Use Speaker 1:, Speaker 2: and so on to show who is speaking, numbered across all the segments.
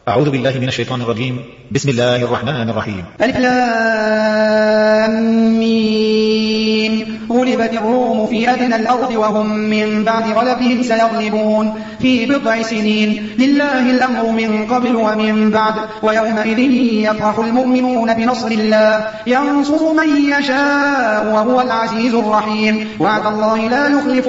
Speaker 1: أعوذ بالله من الشيطان الرجيم. بسم الله الرحمن الرحيم.
Speaker 2: ألف لام ميم. غلبت الروم في أدنى الأرض وهم من بعد غلبهم سيغلبون في بضع سنين. لله الأمر من قبل ومن بعد ويومئذ يفرح المؤمنون بنصر الله ينصر من يشاء وهو العزيز الرحيم. وعد الله لا يخلف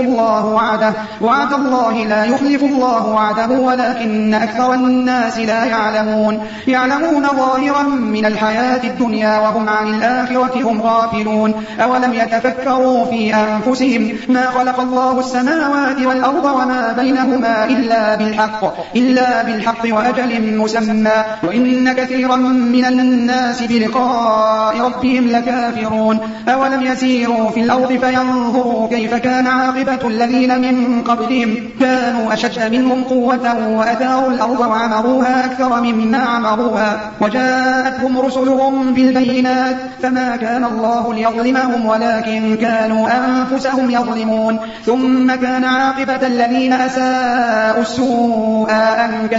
Speaker 2: الله وعده ولكن أكثر الناس لا يعلمون ظاهرا من الحياة الدنيا وهم عن الآخرة هم غافلون. أولم يتفكروا في أنفسهم ما خلق الله السماوات والأرض وما بينهما إلا بالحق وأجل مسمى وإن كثيرا من الناس بلقاء ربهم لكافرون. أولم يسيروا في الأرض فينظروا كيف كان عاقبة الذين من قبلهم كانوا أشد منهم قوة وأثاروا الأرض وعمروها أكثر مما عمروها وجاءتهم رسلهم بالبينات فما كان الله ليظلمهم ولكن كانوا أنفسهم يظلمون. ثم كان عاقبة الذين أساءوا السوء أن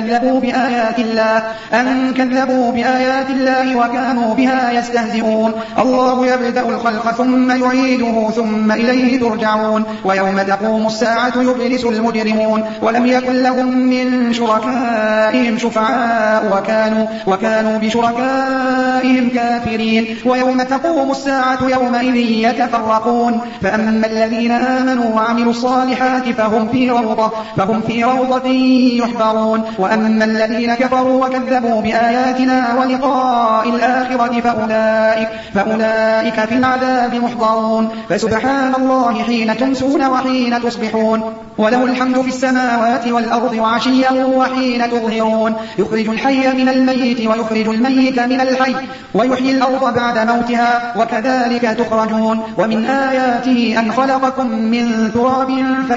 Speaker 2: كذبوا بآيات الله وكانوا بها يستهزئون. الله يبدأ الخلق ثم يعيده ثم إليه ترجعون. ويوم تقوم الساعة يبلس المجرمون ولم يكن لهم من شركائهم شفعاء وكانوا بشركائهم كافرين. ويوم تقوم الساعة يومئذ يتفرقون فأما الذين آمنوا وعملوا الصالحات فهم في روضة يحبرون. وأما الذين كفروا وكذبوا بآياتنا ولقاء الآخرة فأولئك في العذاب محضرون. فسبحان الله حين تمسون وحين تصبحون وله الحمد في السماوات والأرض وعشيا وحين تظهرون. يخرج الحي من الميت ويخرج الميت من الحي ويحيي الأرض بعد موتها وكذلك تخرجون. ومن آياته أن خلقكم من تراب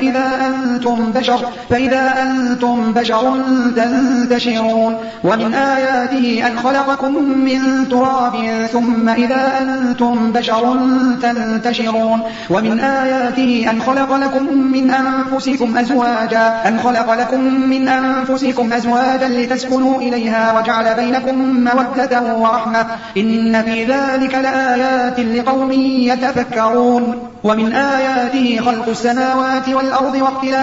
Speaker 2: فإذا أنتم بشر تنتشرون. ومن آياته أن خلقكم من تراب ثم إذا أنتم بشر تنتشرون. ومن آياته أن خلق لكم من أنفسكم أزواجا لتسكنوا إليها وجعل بينكم مودة ورحمة إن في ذلك لآيات لقوم يتفكرون. ومن آياته خلق السماوات والأرض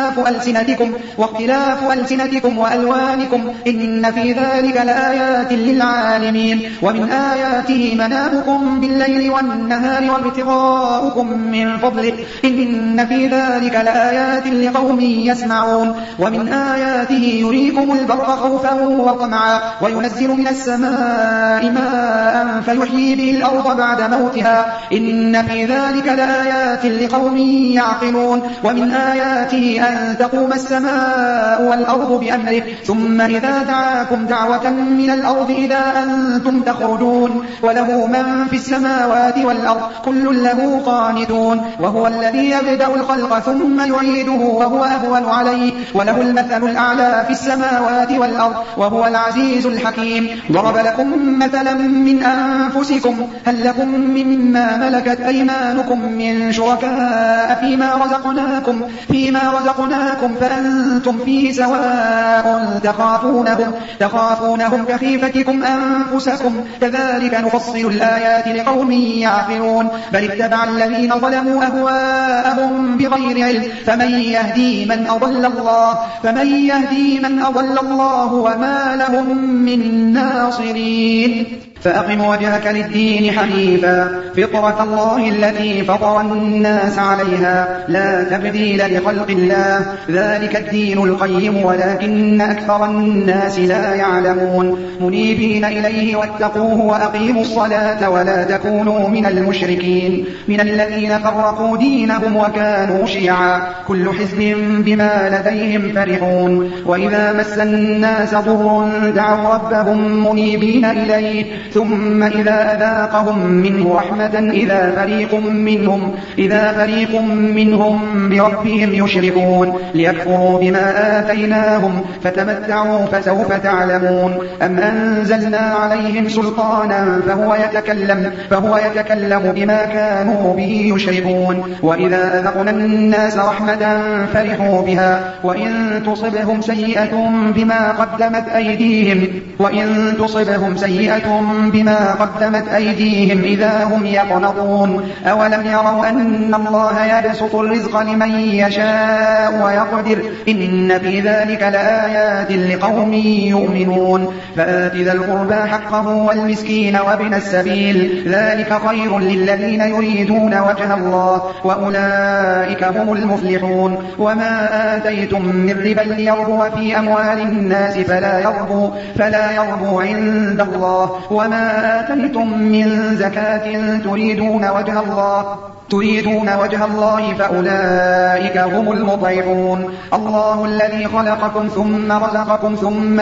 Speaker 2: واختلاف ألسنتكم وألوانكم إن في ذلك لآيات للعالمين. ومن آياته منامكم بالليل والنهار وابتغاؤكم من فضله إن في ذلك لآيات لقوم يسمعون. ومن آياته يريكم البرق خوفا وطمعا وينزل من السماء ماء فيحيي به الأرض بعد موتها إن في ذلك لآيات لقوم يعقلون. ومن آياته أن تقوم السماء والأرض بأمره ثم إذا دعاكم دعوة من الأرض إذا أنتم تخرجون. وله من في السماوات والأرض كل له قانتون. وهو الذي يبدأ الخلق ثم يعيده وهو أهون عليه وله المثل الأعلى في السماوات والأرض وهو العزيز الحكيم. ضرب لكم مثلا من أنفسكم هل لكم مما ملكت أيمانكم من شركاء فيما رزقناكم فأنتم فيه سواء تخافونهم كخيفتكم أنفسكم كذلك نفصل الآيات لقوم يعقلون. بل اتبع الذين ظلموا أهواءهم بغير علم فمن يهدي من أضل الله وما لهم من ناصرين. فأقم وجهك للدين حنيفا فطرة الله التي فطر الناس عليها لا تبديل لخلق الله ذلك الدين القيم ولكن أكثر الناس لا يعلمون. منيبين إليه واتقوه وأقيموا الصلاة ولا تكونوا من المشركين من الذين فرقوا دينهم وكانوا شيعا كل حزب بما لديهم فرحون. وإذا مس الناس ضر دعوا ربهم منيبين إليه ثم إذا أذاقهم منه رحمة إذا فريق منهم بربهم يشركون ليكفروا بما آتيناهم فتمتعوا فسوف تعلمون أم أنزلنا عليهم سلطانا فهو يتكلم بما كانوا به يشركون وإذا أذقنا الناس رحمة فرحوا بها وإن تصبهم سيئة بما قدمت أيديهم إذا هم يقنطون أولم يروا أن الله يبسط الرزق لمن يشاء ويقدر إن في ذلك لآيات لقوم يؤمنون فآت ذا القربى حقه والمسكين وابن السبيل ذلك خير للذين يريدون وجه الله وأولئك هم المفلحون وما آتيتم من ربا ليربو في أموال الناس فلا يربو عند الله وما آتيتم من زكاة تريدون وجه الله فأولئك هم المضيعون الله الذي خلقكم ثم رزقكم ثم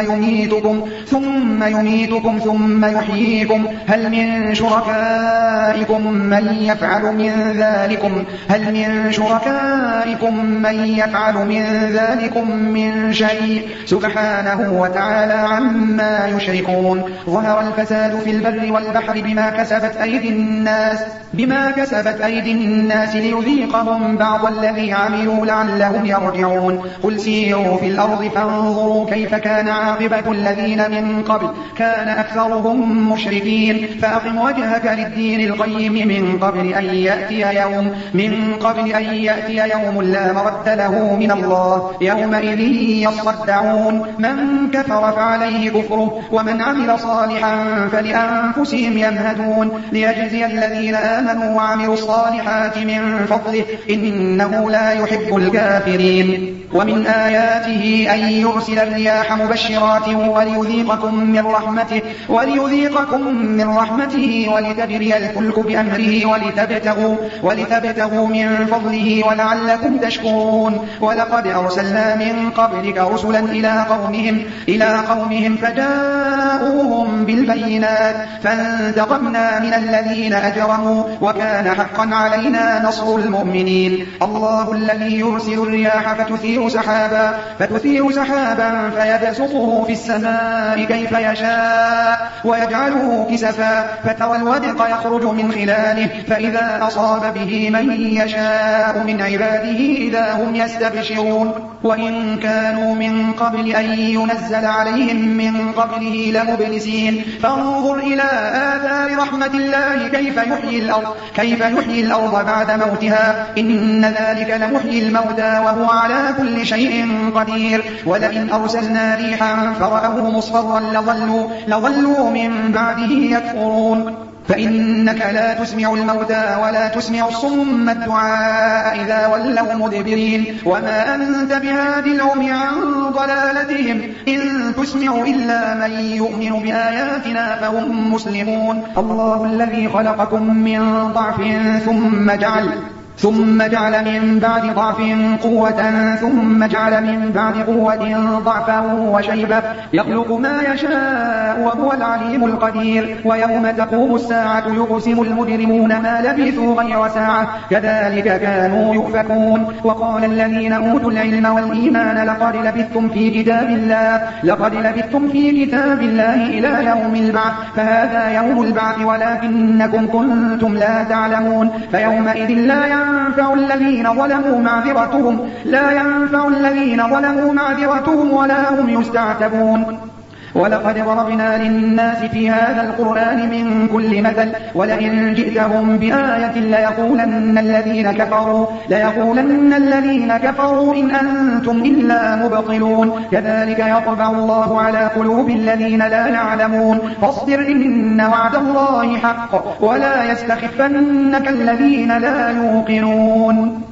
Speaker 2: يميتكم ثم يحييكم هل من شركائكم من يفعل من ذلكم من شيء سبحانه وتعالى عما يشركون ظهر الفساد في البر والبحر بما كسبت أيدي الناس ليذيقهم بعض الذي عملوا لعلهم يرجعون قل سيروا في الأرض فانظروا كيف كان عاقبة الذين من قبل كان أكثرهم مشركين فأقم وجهك للدين القيم من قبل أن يأتي يوم لا مرد له من الله يومئذ يصدعون من كفر فعليه كفره ومن عمل صالحا فلأنفسهم يمهدون ليجزي الذين آمنوا وعملوا الصالحات من فضله إنه لا يحب الكافرين ومن آياته أن يرسل الرياح مبشرات وليذيقكم من رحمته ولتجري الفلك بأمره ولتبتغوا من فضله ولعلكم تشكرون ولقد أرسلنا من قبلك رسلا إلى قومهم فجاءوهم بالبينات فانتقمنا من الذين أجرموا وكان حقا علينا نصر المؤمنين الله الذي يرسل الرياح فتثير سحابا فيبسطه في السماء كيف يشاء ويجعله كسفا فترى الودق يخرج من خلاله فإذا أصاب به من يشاء من عباده إذا هم يستبشرون وإن كانوا من قبل أن ينزل عليهم من قبله لمبلسين فانظر إلى آثار رحمة الله كيف يحيي الأرض بعد موتها إن ذلك لمحيي الموتى وهو على كل شيء قدير ولئن أرسلنا ريحا فرأوه مصفرا لظلوا من بعده يكفرون فإنك لا تسمع الموتى ولا تسمع الصم الدعاء إذا ولوا مدبرين وما أنت بهادي العمي عن ضلالتهم إن تسمع إلا من يؤمن بآياتنا فهم مسلمون الله الذي خلقكم من ضعف ثم جعل من بعد ضعف قوة ثم جعل من بعد قوة ضعفا وشيبة يخلق ما يشاء وهو العليم القدير ويوم تقوم الساعة يقسم المجرمون ما لبثوا غير ساعة كذلك كانوا يؤفكون وقال الذين أوتوا العلم والإيمان لقد لبثتم في كتاب الله إلى يوم البعث فهذا يوم البعث ولكنكم كنتم لا تعلمون فيومئذ لا ينفع الذين ظلموا معذرتهم ولا هم يستعتبون ولقد ضربنا للناس في هذا القرآن من كل مثل ولئن جئتهم بآية ليقولن الذين كفروا إن أنتم إلا مبطلون كذلك يطبع الله على قلوب الذين لا يعلمون فاصبر إن وعد الله حق ولا يستخفنك الذين لا يوقنون